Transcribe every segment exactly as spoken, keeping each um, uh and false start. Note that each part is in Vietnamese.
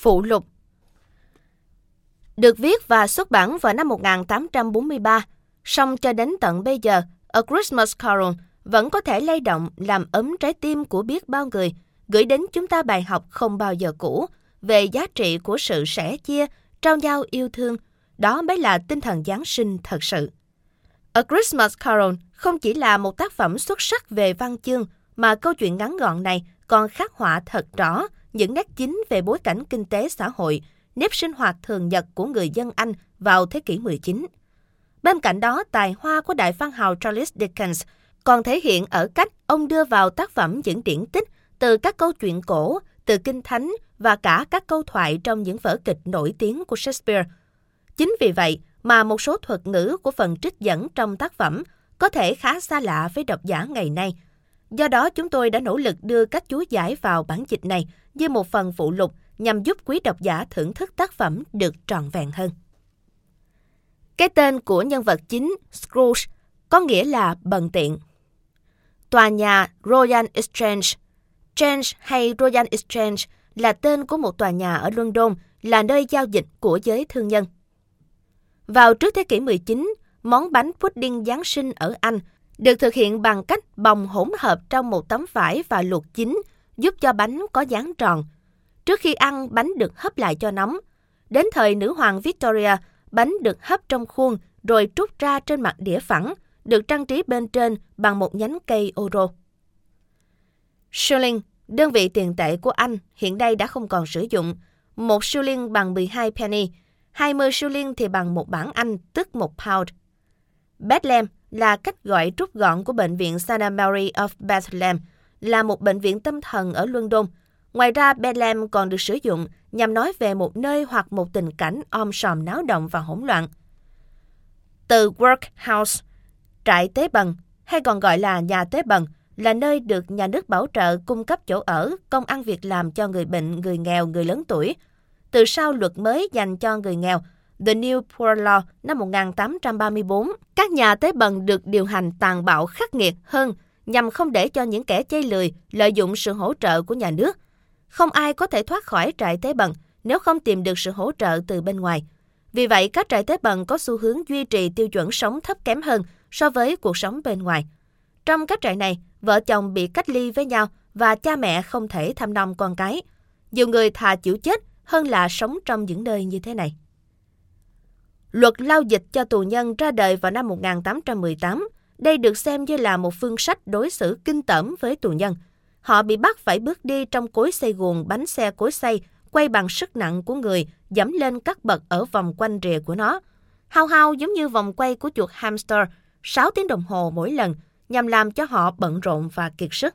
Phụ lục được viết và xuất bản vào năm một nghìn tám trăm bốn mươi ba, song cho đến tận bây giờ, A Christmas Carol vẫn có thể lay động làm ấm trái tim của biết bao người, gửi đến chúng ta bài học không bao giờ cũ về giá trị của sự sẻ chia, trao nhau yêu thương. Đó mới là tinh thần Giáng sinh thật sự. A Christmas Carol không chỉ là một tác phẩm xuất sắc về văn chương, mà câu chuyện ngắn gọn này còn khắc họa thật rõ những nét chính về bối cảnh kinh tế xã hội, nếp sinh hoạt thường nhật của người dân Anh vào thế kỷ mười chín. Bên cạnh đó, tài hoa của đại văn hào Charles Dickens còn thể hiện ở cách ông đưa vào tác phẩm những điển tích từ các câu chuyện cổ, từ Kinh Thánh và cả các câu thoại trong những vở kịch nổi tiếng của Shakespeare. Chính vì vậy mà một số thuật ngữ của phần trích dẫn trong tác phẩm có thể khá xa lạ với độc giả ngày nay. Do đó, chúng tôi đã nỗ lực đưa các chú giải vào bản dịch này như một phần phụ lục nhằm giúp quý độc giả thưởng thức tác phẩm được trọn vẹn hơn. Cái tên của nhân vật chính Scrooge có nghĩa là bần tiện. Tòa nhà Royal Exchange, Change hay Royal Exchange là tên của một tòa nhà ở London, là nơi giao dịch của giới thương nhân. Vào trước thế kỷ mười chín, món bánh pudding Giáng sinh ở Anh được thực hiện bằng cách bồng hỗn hợp trong một tấm vải và luộc chín, giúp cho bánh có dáng tròn. Trước khi ăn, bánh được hấp lại cho nóng. Đến thời nữ hoàng Victoria, bánh được hấp trong khuôn rồi trút ra trên mặt đĩa phẳng, được trang trí bên trên bằng một nhánh cây euro. Shilling, đơn vị tiền tệ của Anh, hiện nay đã không còn sử dụng. Một shilling bằng mười hai penny, hai mươi shilling thì bằng một bảng Anh, tức một pound. Bethlehem là cách gọi rút gọn của bệnh viện Saint Mary of Bethlehem, là một bệnh viện tâm thần ở London. Ngoài ra, Bethlehem còn được sử dụng nhằm nói về một nơi hoặc một tình cảnh om sòm náo động và hỗn loạn. Từ workhouse, trại tế bần, hay còn gọi là nhà tế bần, là nơi được nhà nước bảo trợ cung cấp chỗ ở, công ăn việc làm cho người bệnh, người nghèo, người lớn tuổi. Từ sau luật mới dành cho người nghèo, The New Poor Law năm một nghìn tám trăm ba mươi tư, các nhà tế bần được điều hành tàn bạo khắc nghiệt hơn nhằm không để cho những kẻ chây lười lợi dụng sự hỗ trợ của nhà nước. Không ai có thể thoát khỏi trại tế bần nếu không tìm được sự hỗ trợ từ bên ngoài. Vì vậy, các trại tế bần có xu hướng duy trì tiêu chuẩn sống thấp kém hơn so với cuộc sống bên ngoài. Trong các trại này, vợ chồng bị cách ly với nhau và cha mẹ không thể thăm nom con cái. Nhiều người thà chịu chết hơn là sống trong những nơi như thế này. Luật lao dịch cho tù nhân ra đời vào năm một nghìn tám trăm mười tám. Đây được xem như là một phương sách đối xử kinh tởm với tù nhân. Họ bị bắt phải bước đi trong cối xay guồng, bánh xe cối xay, quay bằng sức nặng của người, dẫm lên các bậc ở vòng quanh rìa của nó. Hao hao giống như vòng quay của chuột hamster, sáu tiếng đồng hồ mỗi lần, nhằm làm cho họ bận rộn và kiệt sức.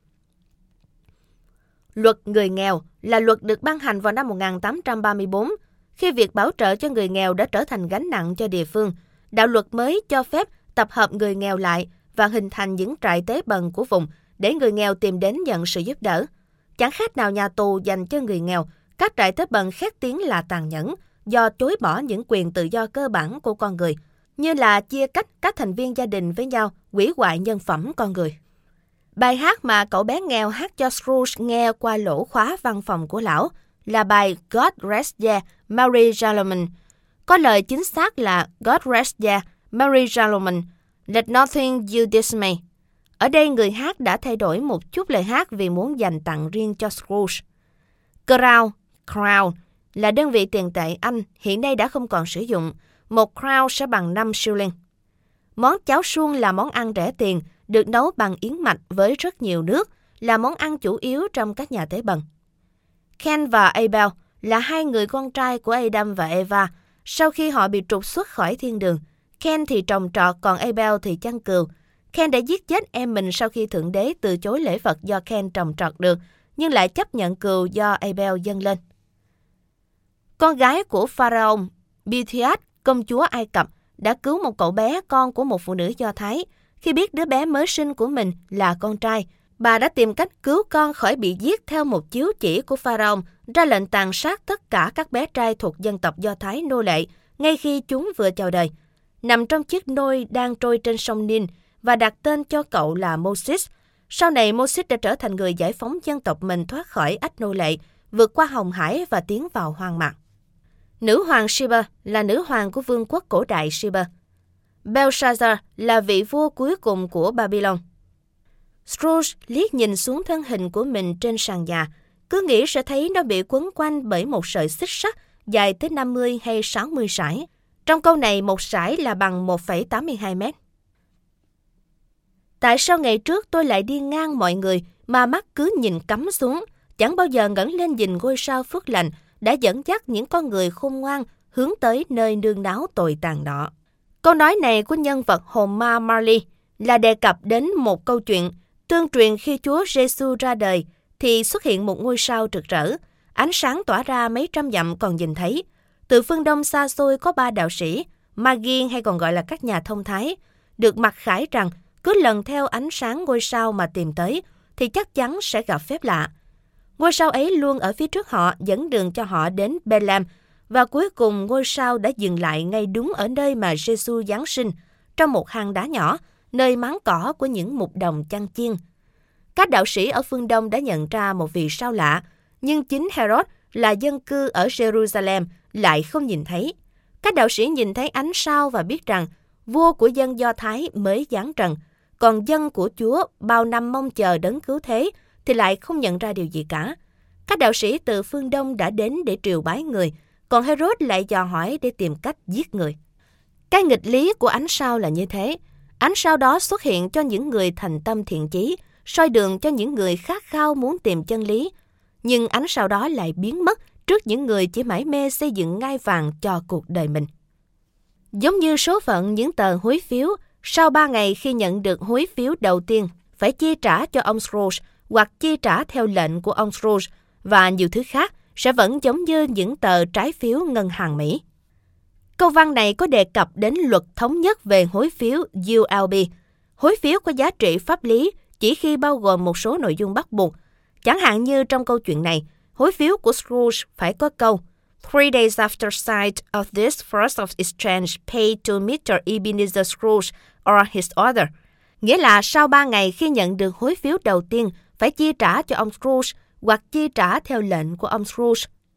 Luật người nghèo là luật được ban hành vào năm một nghìn tám trăm ba mươi tư. Khi việc bảo trợ cho người nghèo đã trở thành gánh nặng cho địa phương, đạo luật mới cho phép tập hợp người nghèo lại và hình thành những trại tế bần của vùng để người nghèo tìm đến nhận sự giúp đỡ. Chẳng khác nào nhà tù dành cho người nghèo, các trại tế bần khét tiếng là tàn nhẫn do chối bỏ những quyền tự do cơ bản của con người, như là chia cách các thành viên gia đình với nhau, hủy hoại nhân phẩm con người. Bài hát mà cậu bé nghèo hát cho Scrooge nghe qua lỗ khóa văn phòng của lão là bài God Rest Ye, Mary Solomon. Có lời chính xác là God Rest Ye, Mary Solomon, Let nothing you dismay. Ở đây người hát đã thay đổi một chút lời hát vì muốn dành tặng riêng cho Scrooge. Crown, crown là đơn vị tiền tệ Anh, hiện nay đã không còn sử dụng. Một crown sẽ bằng năm shilling. Món cháo suông là món ăn rẻ tiền, được nấu bằng yến mạch với rất nhiều nước, là món ăn chủ yếu trong các nhà tế bần. Ken và Abel là hai người con trai của Adam và Eva. Sau khi họ bị trục xuất khỏi thiên đường, Ken thì trồng trọt, còn Abel thì chăn cừu. Ken đã giết chết em mình sau khi Thượng Đế từ chối lễ vật do Ken trồng trọt được, nhưng lại chấp nhận cừu do Abel dâng lên. Con gái của Pharaoh, Bithiat, công chúa Ai Cập, đã cứu một cậu bé con của một phụ nữ Do Thái. Khi biết đứa bé mới sinh của mình là con trai, bà đã tìm cách cứu con khỏi bị giết theo một chiếu chỉ của Pharaoh, ra lệnh tàn sát tất cả các bé trai thuộc dân tộc Do Thái nô lệ ngay khi chúng vừa chào đời. Nằm trong chiếc nôi đang trôi trên sông Nin và đặt tên cho cậu là Moses. Sau này Moses đã trở thành người giải phóng dân tộc mình thoát khỏi ách nô lệ vượt qua Hồng Hải và tiến vào hoang mạc. Nữ hoàng Sheba là nữ hoàng của vương quốc cổ đại Sheba. Belshazzar là vị vua cuối cùng của Babylon. Scrooge liếc nhìn xuống thân hình của mình trên sàn nhà, cứ nghĩ sẽ thấy nó bị quấn quanh bởi một sợi xích sắt dài tới năm mươi hay sáu mươi sải. Trong câu này, một sải là bằng một phẩy tám mươi hai mét. Tại sao ngày trước tôi lại đi ngang mọi người mà mắt cứ nhìn cắm xuống, chẳng bao giờ ngẩng lên nhìn ngôi sao phước lành đã dẫn dắt những con người khôn ngoan hướng tới nơi nương náu tồi tàn đó? Câu nói này của nhân vật hồn ma Marley là đề cập đến một câu chuyện tương truyền khi Chúa Giêsu ra đời thì xuất hiện một ngôi sao rực rỡ, ánh sáng tỏa ra mấy trăm dặm còn nhìn thấy. Từ phương đông xa xôi có ba đạo sĩ, Magi hay còn gọi là các nhà thông thái, được mặc khải rằng cứ lần theo ánh sáng ngôi sao mà tìm tới thì chắc chắn sẽ gặp phép lạ. Ngôi sao ấy luôn ở phía trước họ, dẫn đường cho họ đến Bethlehem, và cuối cùng ngôi sao đã dừng lại ngay đúng ở nơi mà Giêsu giáng sinh, trong một hang đá nhỏ, nơi máng cỏ của những mục đồng chăn chiên. Các đạo sĩ ở phương Đông đã nhận ra một vì sao lạ, nhưng chính Herod là dân cư ở Jerusalem lại không nhìn thấy. Các đạo sĩ nhìn thấy ánh sao và biết rằng vua của dân Do Thái mới giáng trần, còn dân của Chúa bao năm mong chờ đấng cứu thế thì lại không nhận ra điều gì cả. Các đạo sĩ từ phương Đông đã đến để triều bái người, còn Herod lại dò hỏi để tìm cách giết người. Cái nghịch lý của ánh sao là như thế. Ánh sao đó xuất hiện cho những người thành tâm thiện chí, soi đường cho những người khát khao muốn tìm chân lý. Nhưng ánh sao đó lại biến mất trước những người chỉ mải mê xây dựng ngai vàng cho cuộc đời mình. Giống như số phận những tờ hối phiếu, sau ba ngày khi nhận được hối phiếu đầu tiên, phải chi trả cho ông Scrooge hoặc chi trả theo lệnh của ông Scrooge, và nhiều thứ khác sẽ vẫn giống như những tờ trái phiếu ngân hàng Mỹ. Câu văn này có đề cập đến luật thống nhất về hối phiếu U L B. Hối phiếu có giá trị pháp lý chỉ khi bao gồm một số nội dung bắt buộc. Chẳng hạn như trong câu chuyện này, hối phiếu của Scrooge phải có câu Three days after sight of this first of exchange paid to Mister Ebenezer Scrooge or his order. Nghĩa là sau ba ngày khi nhận được hối phiếu đầu tiên, phải chi trả cho ông Scrooge hoặc chi trả theo lệnh của ông Scrooge.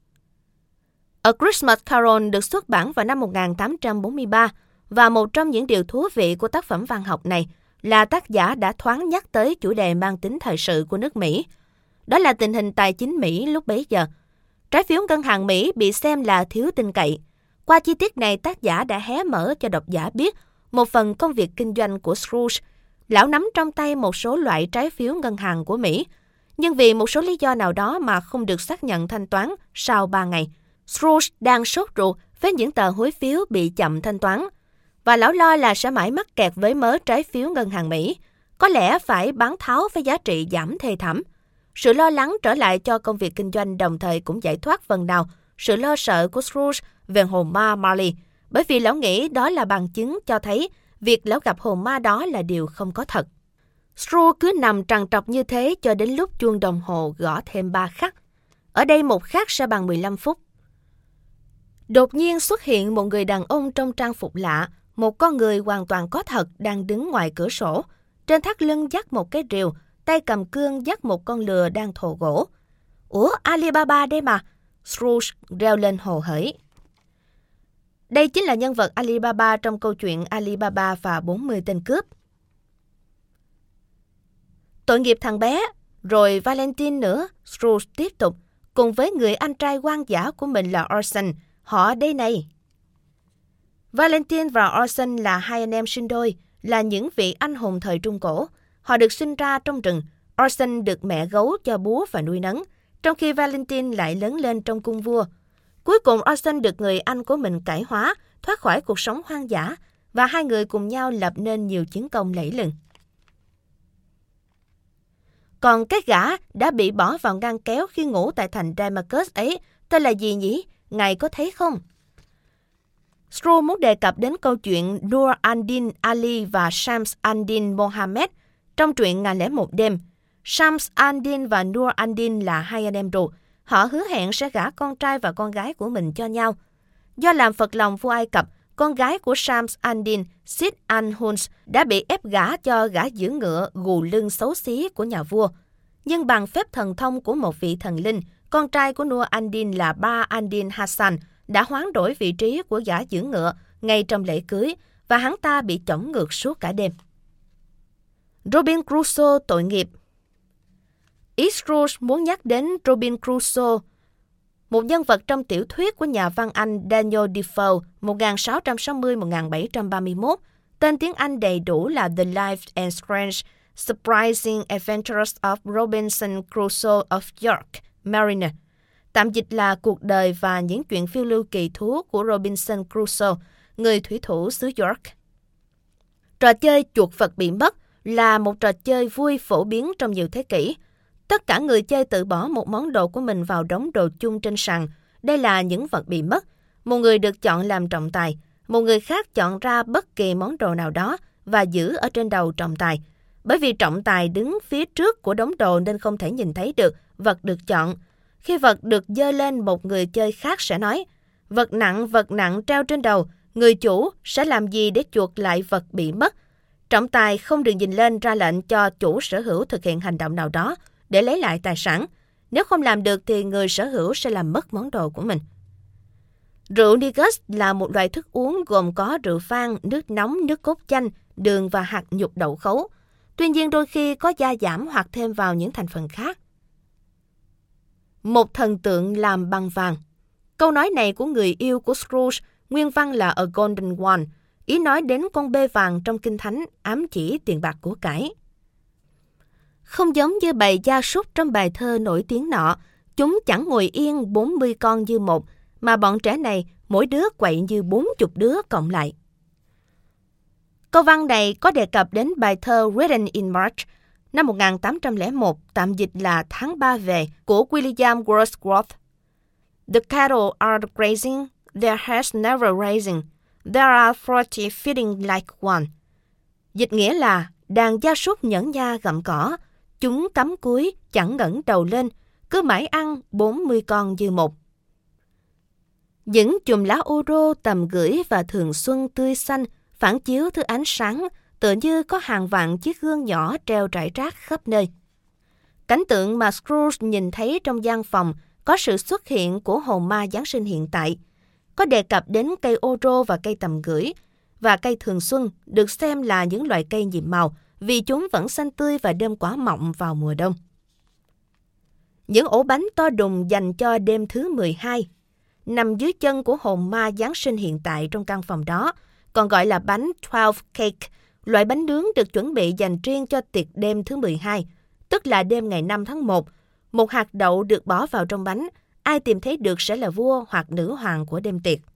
A Christmas Carol được xuất bản vào năm một nghìn tám trăm bốn mươi ba, và một trong những điều thú vị của tác phẩm văn học này là tác giả đã thoáng nhắc tới chủ đề mang tính thời sự của nước Mỹ. Đó là tình hình tài chính Mỹ lúc bấy giờ. Trái phiếu ngân hàng Mỹ bị xem là thiếu tin cậy. Qua chi tiết này, tác giả đã hé mở cho độc giả biết một phần công việc kinh doanh của Scrooge. Lão nắm trong tay một số loại trái phiếu ngân hàng của Mỹ, nhưng vì một số lý do nào đó mà không được xác nhận thanh toán sau ba ngày. Scrooge đang sốt ruột với những tờ hối phiếu bị chậm thanh toán, và lão lo là sẽ mãi mắc kẹt với mớ trái phiếu ngân hàng Mỹ, có lẽ phải bán tháo với giá trị giảm thê thảm. Sự lo lắng trở lại cho công việc kinh doanh đồng thời cũng giải thoát phần nào sự lo sợ của Scrooge về hồn ma Marley, bởi vì lão nghĩ đó là bằng chứng cho thấy việc lão gặp hồn ma đó là điều không có thật. Scrooge cứ nằm trằn trọc như thế cho đến lúc chuông đồng hồ gõ thêm ba khắc. Ở đây một khắc sẽ bằng mười lăm phút. Đột nhiên xuất hiện một người đàn ông trong trang phục lạ, một con người hoàn toàn có thật đang đứng ngoài cửa sổ. Trên thắt lưng dắt một cái rìu, tay cầm cương dắt một con lừa đang thồ gỗ. Ủa, Alibaba đây mà! Scrooge reo lên hồ hởi. Đây chính là nhân vật Alibaba trong câu chuyện Alibaba và bốn mươi tên cướp. Tội nghiệp thằng bé, rồi Valentine nữa, Scrooge tiếp tục, cùng với người anh trai hoang dã của mình là Orson, họ đây này. Valentine và Orson là hai anh em sinh đôi, là những vị anh hùng thời Trung Cổ. Họ được sinh ra trong rừng. Orson được mẹ gấu cho bú và nuôi nấng, trong khi Valentine lại lớn lên trong cung vua. Cuối cùng Orson được người anh của mình cải hóa, thoát khỏi cuộc sống hoang dã, và hai người cùng nhau lập nên nhiều chiến công lẫy lừng. Còn cái gã đã bị bỏ vào ngăn kéo khi ngủ tại thành Damascus ấy, tên là gì nhỉ? Ngài có thấy không? Scrooge muốn đề cập đến câu chuyện Nur ad-Din Ali và Shams ad-Din Mohammed trong truyện Ngàn lẻ một đêm. Shams ad-Din và Nur ad-Din là hai anh em ruột. Họ hứa hẹn sẽ gả con trai và con gái của mình cho nhau. Do làm phật lòng vua Ai Cập, con gái của Shams ad-Din, Sid al-Huns, đã bị ép gả cho gã giữ ngựa gù lưng xấu xí của nhà vua. Nhưng bằng phép thần thông của một vị thần linh, con trai của Nur al-Din là Ba al-Din Hassan đã hoán đổi vị trí của gã giữ ngựa ngay trong lễ cưới và hắn ta bị chổng ngược suốt cả đêm. Robin Crusoe tội nghiệp. ý Scrooge muốn nhắc đến Robin Crusoe, một nhân vật trong tiểu thuyết của nhà văn Anh Daniel Defoe một nghìn sáu trăm sáu mươi đến một nghìn bảy trăm ba mươi mốt. Tên tiếng Anh đầy đủ là The Life and Strange Surprising Adventures of Robinson Crusoe of York, Mariner. Tạm dịch là cuộc đời và những chuyện phiêu lưu kỳ thú của Robinson Crusoe, người thủy thủ xứ York. Trò chơi chuột vật bị mất là một trò chơi vui phổ biến trong nhiều thế kỷ. Tất cả người chơi tự bỏ một món đồ của mình vào đống đồ chung trên sàn. Đây là những vật bị mất. Một người được chọn làm trọng tài. Một người khác chọn ra bất kỳ món đồ nào đó và giữ ở trên đầu trọng tài. Bởi vì trọng tài đứng phía trước của đống đồ nên không thể nhìn thấy được vật được chọn. Khi vật được giơ lên, một người chơi khác sẽ nói, vật nặng, vật nặng treo trên đầu, người chủ sẽ làm gì để chuộc lại vật bị mất? Trọng tài không được nhìn lên ra lệnh cho chủ sở hữu thực hiện hành động nào đó để lấy lại tài sản. Nếu không làm được thì người sở hữu sẽ làm mất món đồ của mình. Rượu Negus là một loại thức uống gồm có rượu vang, nước nóng, nước cốt chanh, đường và hạt nhục đậu khấu. Tuy nhiên đôi khi có gia giảm hoặc thêm vào những thành phần khác. Một thần tượng làm bằng vàng. Câu nói này của người yêu của Scrooge, nguyên văn là A Golden One, ý nói đến con bê vàng trong Kinh Thánh ám chỉ tiền bạc của cải. Không giống như bầy gia súc trong bài thơ nổi tiếng nọ, chúng chẳng ngồi yên bốn mươi con như một, mà bọn trẻ này mỗi đứa quậy như bốn chục đứa cộng lại. Câu văn này có đề cập đến bài thơ Written in March năm một nghìn tám trăm lẻ một, tạm dịch là Tháng ba về, của William Wordsworth. The cattle are grazing, their heads never raising. There are forty feeding like one. Dịch nghĩa là đàn gia súc nhẫn nha gặm cỏ, chúng cắm cúi chẳng ngẩng đầu lên, cứ mãi ăn bốn mươi con như một. Những chùm lá ô rô tầm gửi và thường xuân tươi xanh phản chiếu thứ ánh sáng, tựa như có hàng vạn chiếc gương nhỏ treo rải rác khắp nơi. Cảnh tượng mà Scrooge nhìn thấy trong gian phòng có sự xuất hiện của hồn ma Giáng sinh hiện tại, có đề cập đến cây ô rô và cây tầm gửi, và cây thường xuân được xem là những loại cây nhiệm màu vì chúng vẫn xanh tươi và đơm quả mọng vào mùa đông. Những ổ bánh to đùng dành cho đêm thứ mười hai nằm dưới chân của hồn ma Giáng sinh hiện tại trong căn phòng đó, còn gọi là bánh twelve cake, loại bánh nướng được chuẩn bị dành riêng cho tiệc đêm thứ mười hai, tức là đêm ngày năm tháng một. Một hạt đậu được bỏ vào trong bánh, ai tìm thấy được sẽ là vua hoặc nữ hoàng của đêm tiệc.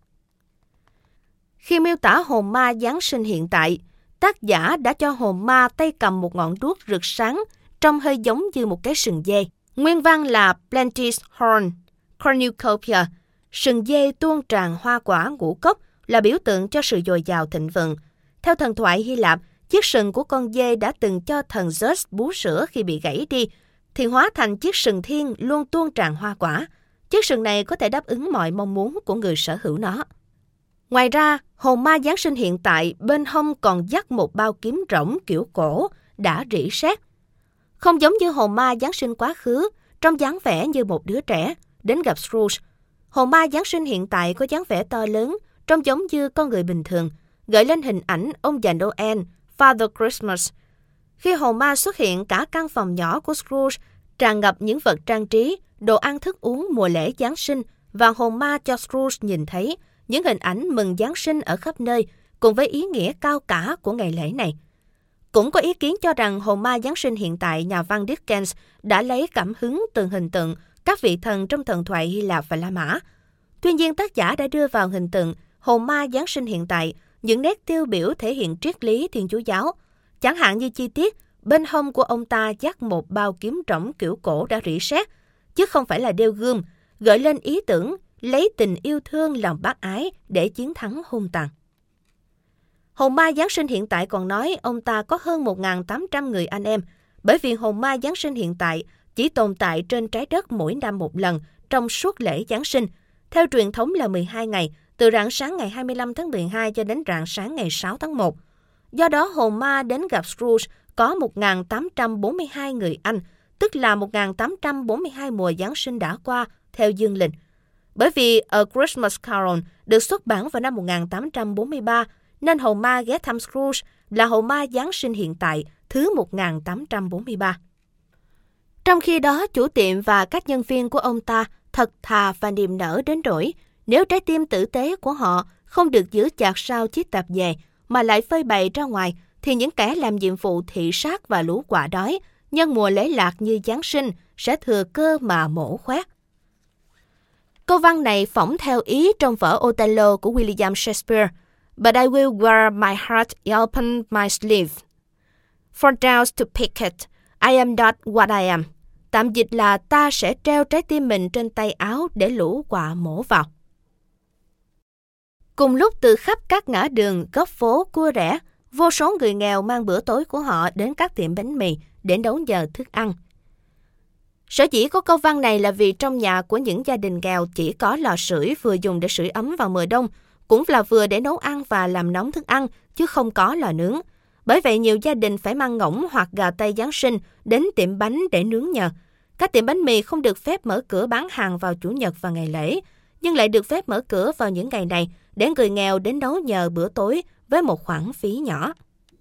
Khi miêu tả hồn ma Giáng sinh hiện tại, tác giả đã cho hồn ma tay cầm một ngọn đuốc rực sáng, trông hơi giống như một cái sừng dê. Nguyên văn là Plenty's Horn, Cornucopia, sừng dê tuôn tràn hoa quả ngũ cốc, là biểu tượng cho sự dồi dào thịnh vượng. Theo thần thoại Hy Lạp, chiếc sừng của con dê đã từng cho thần Zeus bú sữa khi bị gãy đi, thì hóa thành chiếc sừng thiên luôn tuôn tràn hoa quả. Chiếc sừng này có thể đáp ứng mọi mong muốn của người sở hữu nó. Ngoài ra, hồn ma Giáng sinh hiện tại bên hông còn dắt một bao kiếm rỗng kiểu cổ đã rỉ sét. Không giống như hồn ma Giáng sinh quá khứ, trong dáng vẻ như một đứa trẻ, đến gặp Scrooge. Hồn ma Giáng sinh hiện tại có dáng vẻ to lớn, trông giống như con người bình thường, gợi lên hình ảnh ông già Noel, Father Christmas. Khi hồn ma xuất hiện, cả căn phòng nhỏ của Scrooge tràn ngập những vật trang trí, đồ ăn thức uống mùa lễ Giáng sinh, và hồn ma cho Scrooge nhìn thấy những hình ảnh mừng Giáng sinh ở khắp nơi, cùng với ý nghĩa cao cả của ngày lễ này. Cũng có ý kiến cho rằng hồn ma Giáng sinh hiện tại nhà văn Dickens đã lấy cảm hứng từ hình tượng các vị thần trong thần thoại Hy Lạp và La Mã. Tuy nhiên, tác giả đã đưa vào hình tượng hồn ma Giáng sinh hiện tại những nét tiêu biểu thể hiện triết lý Thiên Chúa giáo. Chẳng hạn như chi tiết bên hông của ông ta dắt một bao kiếm rỗng kiểu cổ đã rỉ sét, chứ không phải là đeo gươm, gợi lên ý tưởng lấy tình yêu thương lòng bác ái để chiến thắng hung tàn. Hồn ma Giáng sinh hiện tại còn nói ông ta có hơn một nghìn tám trăm người anh em, bởi vì hồn ma Giáng sinh hiện tại chỉ tồn tại trên trái đất mỗi năm một lần trong suốt lễ Giáng sinh, theo truyền thống là mười hai ngày, từ rạng sáng ngày hai mươi lăm tháng mười hai cho đến rạng sáng ngày sáu tháng một. Do đó, hồn ma đến gặp Scrooge có một nghìn tám trăm bốn mươi hai người anh, tức là một nghìn tám trăm bốn mươi hai mùa Giáng sinh đã qua theo dương lịch. Bởi vì A Christmas Carol được xuất bản vào năm một nghìn tám trăm bốn mươi ba, nên hầu ma ghé thăm Scrooge là hầu ma Giáng sinh hiện tại thứ một nghìn tám trăm bốn mươi ba. Trong khi đó, chủ tiệm và các nhân viên của ông ta thật thà và niềm nở đến nỗi nếu trái tim tử tế của họ không được giữ chặt sau chiếc tạp dề mà lại phơi bày ra ngoài, thì những kẻ làm nhiệm vụ thị sát và lũ quạ đói nhân mùa lễ lạc như Giáng sinh sẽ thừa cơ mà mổ khoét. Câu văn này phỏng theo ý trong vở Othello của William Shakespeare. But I will wear my heart upon my sleeve. For doubts to pick it, I am not what I am. Tạm dịch là ta sẽ treo trái tim mình trên tay áo để lũ quạ mổ vào. Cùng lúc từ khắp các ngã đường, góc phố, cua rẻ, vô số người nghèo mang bữa tối của họ đến các tiệm bánh mì để đấu giờ thức ăn. Sở dĩ có câu văn này là vì trong nhà của những gia đình nghèo chỉ có lò sưởi vừa dùng để sưởi ấm vào mùa đông, cũng là vừa để nấu ăn và làm nóng thức ăn, chứ không có lò nướng. Bởi vậy nhiều gia đình phải mang ngỗng hoặc gà tây Giáng sinh đến tiệm bánh để nướng nhờ. Các tiệm bánh mì không được phép mở cửa bán hàng vào Chủ nhật và ngày lễ, nhưng lại được phép mở cửa vào những ngày này để người nghèo đến nấu nhờ bữa tối với một khoản phí nhỏ.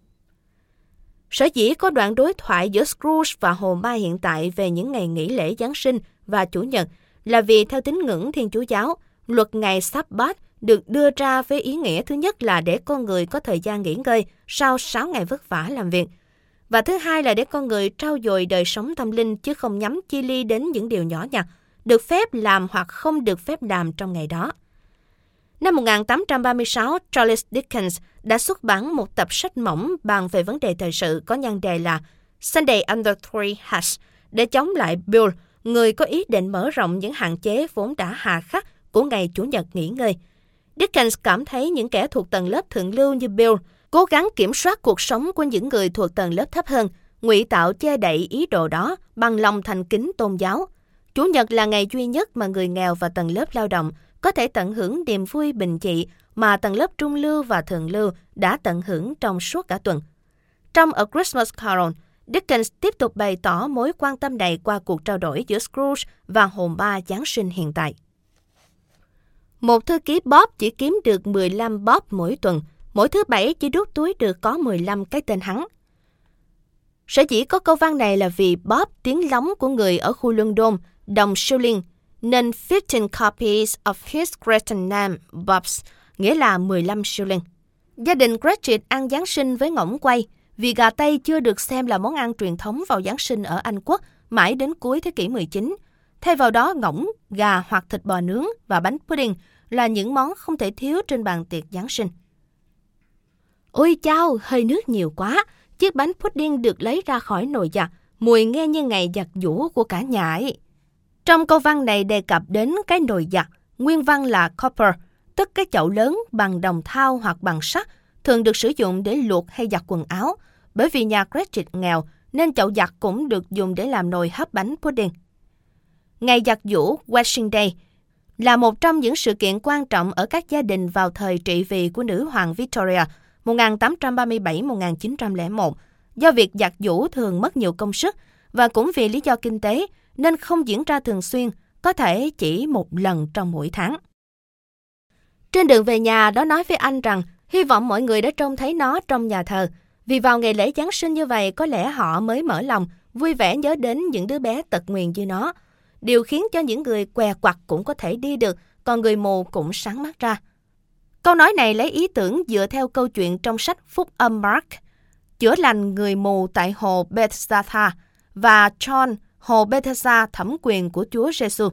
Sở dĩ có đoạn đối thoại giữa Scrooge và hầu ma hiện tại về những ngày nghỉ lễ Giáng sinh và Chủ nhật là vì theo tín ngưỡng Thiên Chúa giáo, luật ngày Sabbath được đưa ra với ý nghĩa thứ nhất là để con người có thời gian nghỉ ngơi sau sáu ngày vất vả làm việc. Và thứ hai là để con người trau dồi đời sống tâm linh chứ không nhắm chi ly đến những điều nhỏ nhặt, được phép làm hoặc không được phép làm trong ngày đó. Năm một nghìn tám trăm ba mươi sáu, Charles Dickens đã xuất bản một tập sách mỏng bàn về vấn đề thời sự có nhan đề là Sunday Under Three Hats để chống lại Bill, người có ý định mở rộng những hạn chế vốn đã hà khắc của ngày Chủ nhật nghỉ ngơi. Dickens cảm thấy những kẻ thuộc tầng lớp thượng lưu như Bill cố gắng kiểm soát cuộc sống của những người thuộc tầng lớp thấp hơn, ngụy tạo che đậy ý đồ đó bằng lòng thành kính tôn giáo. Chủ nhật là ngày duy nhất mà người nghèo và tầng lớp lao động có thể tận hưởng niềm vui bình dị mà tầng lớp trung lưu và thượng lưu đã tận hưởng trong suốt cả tuần. Trong A Christmas Carol, Dickens tiếp tục bày tỏ mối quan tâm này qua cuộc trao đổi giữa Scrooge và hồn ma Giáng sinh hiện tại. Một thư ký Bob chỉ kiếm được mười lăm Bob mỗi tuần, mỗi thứ bảy chỉ đút túi được có mười lăm cái tên hắn. Sở dĩ có câu văn này là vì Bob tiếng lóng của người ở khu London, đồng shilling, nên fifteen copies of his great name, Bob's, nghĩa là mười lăm shilling. Gia đình Cratchit ăn Giáng sinh với ngỗng quay, vì gà Tây chưa được xem là món ăn truyền thống vào Giáng sinh ở Anh Quốc mãi đến cuối thế kỷ mười chín. Thay vào đó, ngỗng, gà hoặc thịt bò nướng và bánh pudding là những món không thể thiếu trên bàn tiệc Giáng sinh. Ôi chao, hơi nước nhiều quá. Chiếc bánh pudding được lấy ra khỏi nồi giặt, mùi nghe như ngày giặt giũ của cả nhà ấy. Trong câu văn này đề cập đến cái nồi giặt, nguyên văn là copper, tức cái chậu lớn bằng đồng thau hoặc bằng sắt, thường được sử dụng để luộc hay giặt quần áo. Bởi vì nhà Cratchit nghèo, nên chậu giặt cũng được dùng để làm nồi hấp bánh pudding. Ngày giặt giũ Washing Day là một trong những sự kiện quan trọng ở các gia đình vào thời trị vì của nữ hoàng Victoria một nghìn tám trăm ba mươi bảy đến một nghìn chín trăm lẻ một, do việc giặt giũ thường mất nhiều công sức và cũng vì lý do kinh tế nên không diễn ra thường xuyên, có thể chỉ một lần trong mỗi tháng. Trên đường về nhà, đó nói với anh rằng hy vọng mọi người đã trông thấy nó trong nhà thờ, vì vào ngày lễ Giáng sinh như vậy có lẽ họ mới mở lòng, vui vẻ nhớ đến những đứa bé tật nguyền như nó. Điều khiến cho những người què quặt cũng có thể đi được, còn người mù cũng sáng mắt ra. Câu nói này lấy ý tưởng dựa theo câu chuyện trong sách Phúc âm Mark, chữa lành người mù tại hồ Bethesda và John, hồ Bethesda thẩm quyền của Chúa Giêsu.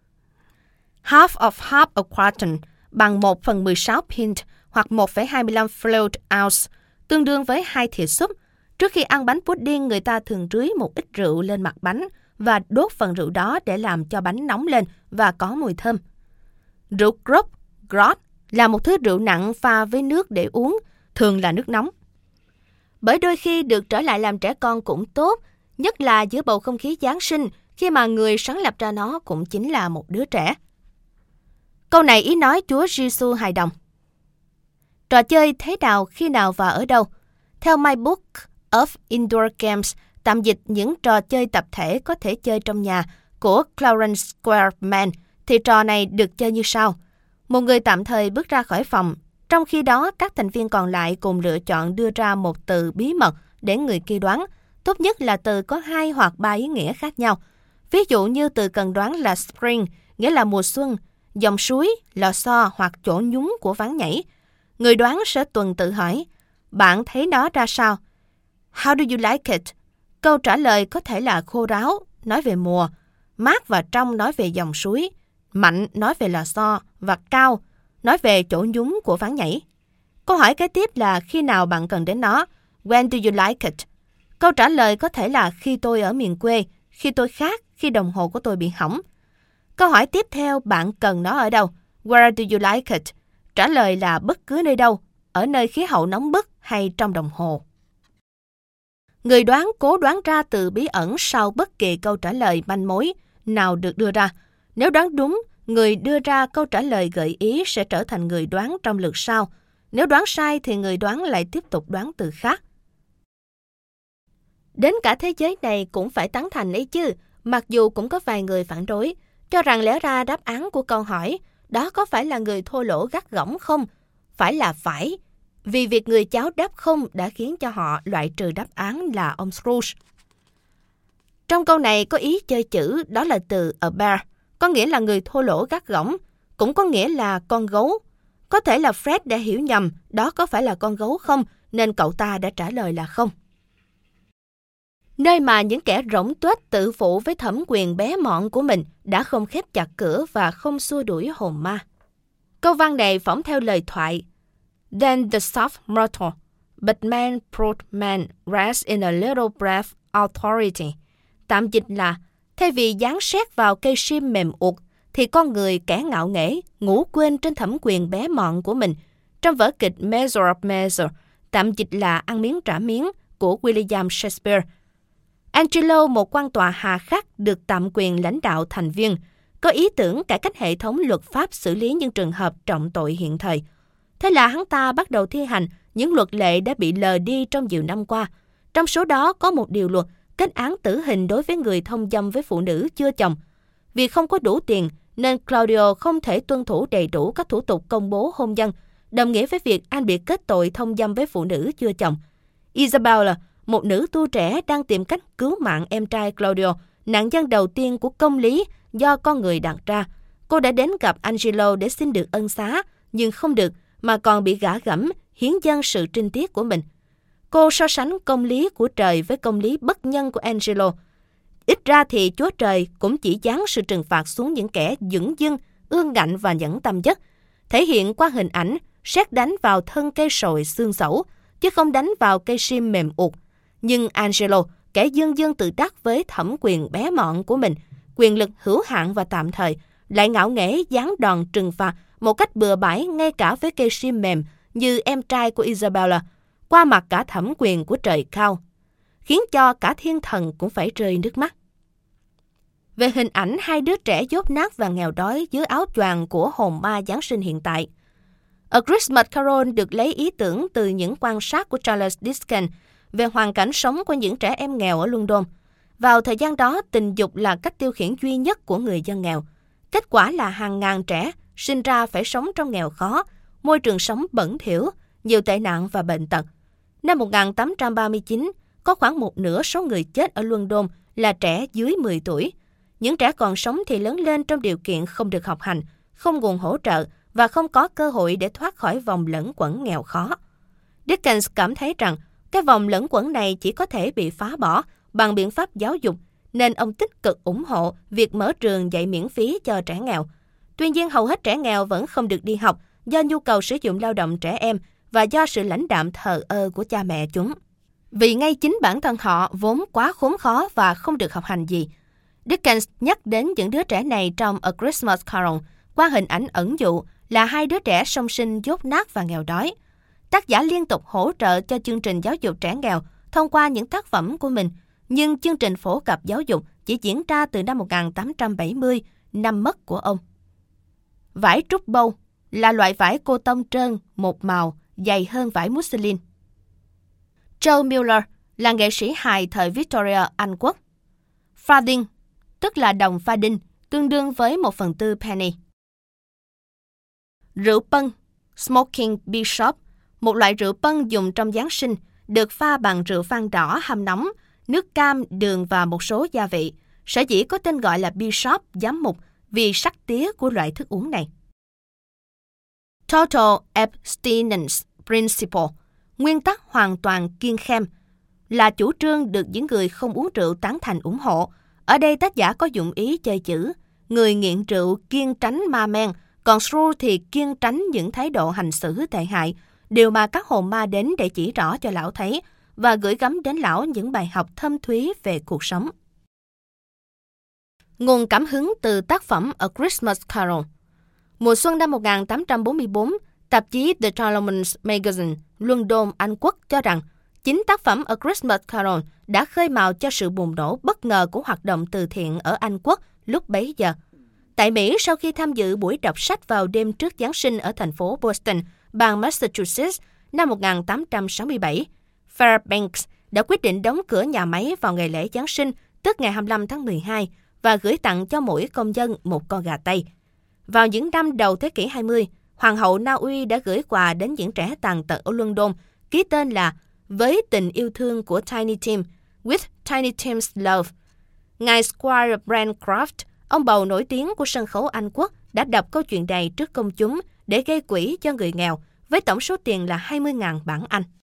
Half of half a quarton bằng một phần mười sáu pint hoặc một phẩy hai mươi lăm fluid ounce, tương đương với hai thìa súp. Trước khi ăn bánh pudding, người ta thường rưới một ít rượu lên mặt bánh và đốt phần rượu đó để làm cho bánh nóng lên và có mùi thơm. Rượu grog, grog là một thứ rượu nặng pha với nước để uống, thường là nước nóng. Bởi đôi khi được trở lại làm trẻ con cũng tốt, nhất là giữa bầu không khí Giáng sinh, khi mà người sáng lập ra nó cũng chính là một đứa trẻ. Câu này ý nói Chúa Giêsu hài đồng. Trò chơi thế nào, khi nào và ở đâu? Theo My Book of Indoor Games, tạm dịch những trò chơi tập thể có thể chơi trong nhà của Clarence Squareman, thì trò này được chơi như sau. Một người tạm thời bước ra khỏi phòng, trong khi đó các thành viên còn lại cùng lựa chọn đưa ra một từ bí mật để người kia đoán. Tốt nhất là từ có hai hoặc ba ý nghĩa khác nhau. Ví dụ như từ cần đoán là spring, nghĩa là mùa xuân, dòng suối, lò xo hoặc chỗ nhúng của ván nhảy. Người đoán sẽ tuần tự hỏi, bạn thấy nó ra sao? How do you like it? Câu trả lời có thể là khô ráo, nói về mùa, mát và trong nói về dòng suối, mạnh nói về lò xo và cao nói về chỗ nhúng của ván nhảy. Câu hỏi kế tiếp là khi nào bạn cần đến nó? When do you like it? Câu trả lời có thể là khi tôi ở miền quê, khi tôi khát, khi đồng hồ của tôi bị hỏng. Câu hỏi tiếp theo, bạn cần nó ở đâu? Where do you like it? Trả lời là bất cứ nơi đâu, ở nơi khí hậu nóng bức hay trong đồng hồ. Người đoán cố đoán ra từ bí ẩn sau bất kỳ câu trả lời manh mối nào được đưa ra. Nếu đoán đúng, người đưa ra câu trả lời gợi ý sẽ trở thành người đoán trong lượt sau. Nếu đoán sai thì người đoán lại tiếp tục đoán từ khác. Đến cả thế giới này cũng phải tán thành ấy chứ, mặc dù cũng có vài người phản đối, cho rằng lẽ ra đáp án của câu hỏi đó có phải là người thô lỗ gắt gỏng không? Phải là phải, vì việc người cháu đáp không đã khiến cho họ loại trừ đáp án là ông Scrooge. Trong câu này có ý chơi chữ, đó là từ a bear, có nghĩa là người thô lỗ gắt gỏng, cũng có nghĩa là con gấu. Có thể là Fred đã hiểu nhầm đó có phải là con gấu không, nên cậu ta đã trả lời là không. Nơi mà những kẻ rỗng tuếch tự phụ với thẩm quyền bé mọn của mình đã không khép chặt cửa và không xua đuổi hồn ma. Câu văn này phỏng theo lời thoại. Then the soft mortal, but man proud man rests in a little breath authority. Tạm dịch là, thay vì giáng sét vào cây sim mềm uột, thì con người kẻ ngạo nghễ ngủ quên trên thẩm quyền bé mọn của mình. Trong vở kịch Measure of Measure, tạm dịch là ăn miếng trả miếng của William Shakespeare, Angelo, một quan tòa hà khắc được tạm quyền lãnh đạo thành viên, có ý tưởng cải cách hệ thống luật pháp xử lý những trường hợp trọng tội hiện thời. Thế là hắn ta bắt đầu thi hành những luật lệ đã bị lờ đi trong nhiều năm qua. Trong số đó có một điều luật kết án tử hình đối với người thông dâm với phụ nữ chưa chồng. Vì không có đủ tiền nên Claudio không thể tuân thủ đầy đủ các thủ tục công bố hôn nhân, đồng nghĩa với việc anh bị kết tội thông dâm với phụ nữ chưa chồng. Isabella, một nữ tu trẻ đang tìm cách cứu mạng em trai Claudio, nạn nhân đầu tiên của công lý do con người đặt ra. Cô đã đến gặp Angelo để xin được ân xá, nhưng không được, mà còn bị gã gẫm, hiến dâng sự trinh tiết của mình. Cô so sánh công lý của trời với công lý bất nhân của Angelo. Ít ra thì Chúa Trời cũng chỉ giáng sự trừng phạt xuống những kẻ dửng dưng, ương ngạnh và nhẫn tâm nhất, thể hiện qua hình ảnh sét đánh vào thân cây sồi xương xẩu, chứ không đánh vào cây sim mềm uột. Nhưng Angelo, kẻ dương dương tự đắc với thẩm quyền bé mọn của mình, quyền lực hữu hạn và tạm thời, lại ngạo nghễ giáng đòn trừng phạt một cách bừa bãi ngay cả với cây sim mềm như em trai của Isabella, qua mặt cả thẩm quyền của trời cao, khiến cho cả thiên thần cũng phải rơi nước mắt. Về hình ảnh hai đứa trẻ dốt nát và nghèo đói dưới áo choàng của hồn ma Giáng sinh hiện tại, A Christmas Carol được lấy ý tưởng từ những quan sát của Charles Dickens về hoàn cảnh sống của những trẻ em nghèo ở London. Vào thời gian đó, tình dục là cách tiêu khiển duy nhất của người dân nghèo. Kết quả là hàng ngàn trẻ sinh ra phải sống trong nghèo khó, môi trường sống bẩn thỉu, nhiều tệ nạn và bệnh tật. Năm một nghìn tám trăm ba mươi chín, có khoảng một nửa số người chết ở London là trẻ dưới mười tuổi. Những trẻ còn sống thì lớn lên trong điều kiện không được học hành, không nguồn hỗ trợ và không có cơ hội để thoát khỏi vòng lẫn quẩn nghèo khó. Dickens cảm thấy rằng cái vòng lẫn quẩn này chỉ có thể bị phá bỏ bằng biện pháp giáo dục, nên ông tích cực ủng hộ việc mở trường dạy miễn phí cho trẻ nghèo. Tuy nhiên, hầu hết trẻ nghèo vẫn không được đi học do nhu cầu sử dụng lao động trẻ em và do sự lãnh đạm thờ ơ của cha mẹ chúng. Vì ngay chính bản thân họ vốn quá khốn khó và không được học hành gì. Dickens nhắc đến những đứa trẻ này trong A Christmas Carol qua hình ảnh ẩn dụ là hai đứa trẻ song sinh dốt nát và nghèo đói. Tác giả liên tục hỗ trợ cho chương trình giáo dục trẻ nghèo thông qua những tác phẩm của mình, nhưng chương trình phổ cập giáo dục chỉ diễn ra từ năm một nghìn tám trăm bảy mươi, năm mất của ông. Vải trúc bâu là loại vải cô tông trơn, một màu, dày hơn vải muslin. Joe Miller là nghệ sĩ hài thời Victoria, Anh Quốc. Farthing, tức là đồng pha đinh, tương đương với một phần tư penny. Rượu pân, smoking bishop, một loại rượu pân dùng trong Giáng sinh, được pha bằng rượu vang đỏ hâm nóng, nước cam, đường và một số gia vị. Sở dĩ có tên gọi là bishop, giám mục, vì sắc tía của loại thức uống này. Total abstinence principle, nguyên tắc hoàn toàn kiêng khem, là chủ trương được những người không uống rượu tán thành ủng hộ. Ở đây tác giả có dụng ý chơi chữ. Người nghiện rượu kiêng tránh ma men, còn Sru thì kiêng tránh những thái độ hành xử tệ hại, điều mà các hồn ma đến để chỉ rõ cho lão thấy và gửi gắm đến lão những bài học thâm thúy về cuộc sống. Nguồn cảm hứng từ tác phẩm A Christmas Carol. Mùa xuân năm một nghìn tám trăm bốn mươi tư, tạp chí The Parliament's Magazine, London, Anh Quốc cho rằng chính tác phẩm A Christmas Carol đã khơi mào cho sự bùng nổ bất ngờ của hoạt động từ thiện ở Anh Quốc lúc bấy giờ. Tại Mỹ, sau khi tham dự buổi đọc sách vào đêm trước Giáng sinh ở thành phố Boston, bang Massachusetts năm một nghìn tám trăm sáu mươi bảy, Fairbanks đã quyết định đóng cửa nhà máy vào ngày lễ Giáng sinh, tức ngày hai mươi lăm tháng mười hai, và gửi tặng cho mỗi công dân một con gà Tây. Vào những năm đầu thế kỷ hai mươi, Hoàng hậu Na Uy đã gửi quà đến những trẻ tàn tật ở London, ký tên là Với tình yêu thương của Tiny Tim, With Tiny Tim's Love. Ngài Squire Bancroft, ông bầu nổi tiếng của sân khấu Anh Quốc, đã đọc câu chuyện này trước công chúng để gây quỹ cho người nghèo, với tổng số tiền là hai mươi nghìn bảng Anh.